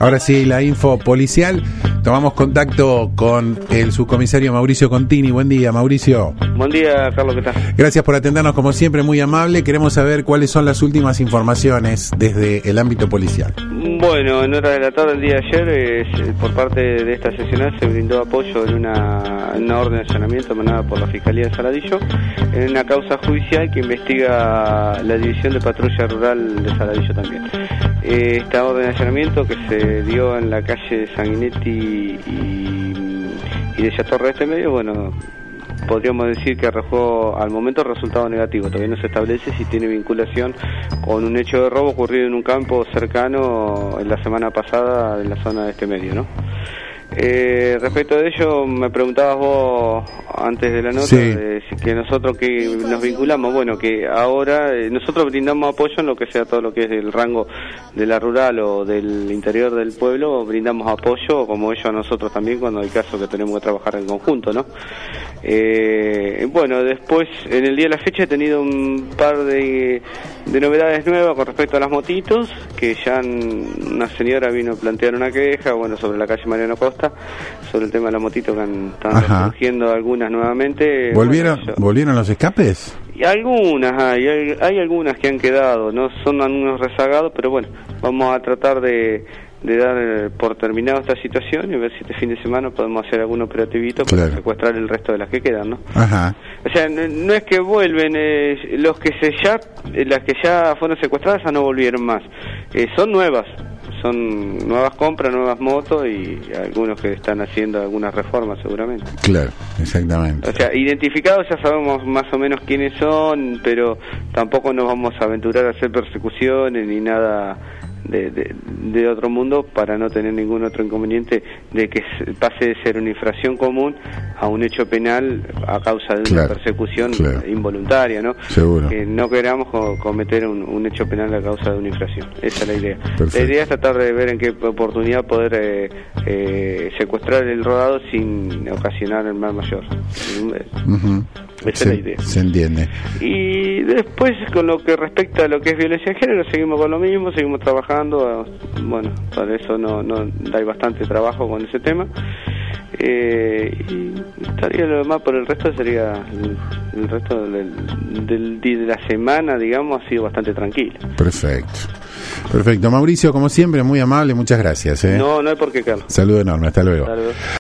Ahora sí, la info policial. Tomamos contacto con el subcomisario Mauricio Contini. Buen día, Mauricio. Buen día, Carlos, ¿qué tal? Gracias por atendernos, como siempre, muy amable. Queremos saber cuáles son las últimas informaciones desde el ámbito policial. Bueno, en horas de la tarde del día de ayer, por parte de esta seccional, se brindó apoyo en una orden de allanamiento emanada por la Fiscalía de Saladillo, en una causa judicial que investiga la División de Patrulla Rural de Saladillo también. Esta orden de allanamiento que se dio en la calle Sanguinetti y de Yatorre de este medio, bueno, podríamos decir que arrojó al momento resultado negativo. Todavía no se establece si tiene vinculación con un hecho de robo ocurrido en un campo cercano en la semana pasada en la zona de este medio, ¿no? Respecto de ello, me preguntabas vos antes de la nota, sí, que nosotros que nos vinculamos, bueno, que ahora nosotros brindamos apoyo en lo que sea todo lo que es el rango de la rural o del interior del pueblo, brindamos apoyo como ellos a nosotros también cuando hay casos que tenemos que trabajar en conjunto, ¿no? Bueno, después en el día de la fecha he tenido un par de novedades nuevas con respecto a las motitos, que ya una señora vino a plantear una queja, bueno, sobre la calle Mariano Costa, sobre el tema de la motito que están surgiendo algunas nuevamente. ¿Volvieron los escapes? Y algunas hay algunas que han quedado, no son algunos rezagados, pero bueno, vamos a tratar de dar por terminado esta situación y ver si este fin de semana podemos hacer algún operativito para secuestrar el resto de las que quedan, ¿no? Ajá. O sea, no es que vuelven, las que ya fueron secuestradas ya no volvieron más, son nuevas compras, nuevas motos y algunos que están haciendo algunas reformas seguramente. Claro, exactamente. O sea, identificados ya sabemos más o menos quiénes son, pero tampoco nos vamos a aventurar a hacer persecuciones ni nada de otro mundo para no tener ningún otro inconveniente de que pase de ser una infracción común a un hecho penal a causa de una persecución involuntaria, ¿no? Seguro. Que no queramos cometer un hecho penal a causa de una infracción. Esa es la idea. Perfecto. La idea es tratar de ver en qué oportunidad poder secuestrar el rodado sin ocasionar el mal mayor. Esa es la idea. Se entiende. Y después, con lo que respecta a lo que es violencia de género, seguimos con lo mismo, seguimos trabajando. Bueno, para eso no hay bastante trabajo con ese tema. Y estaría lo demás, por el resto sería el resto de la semana, digamos, ha sido bastante tranquilo. Perfecto, Mauricio, como siempre, muy amable, muchas gracias. No hay por qué, Carlos. Saludo enorme, hasta luego.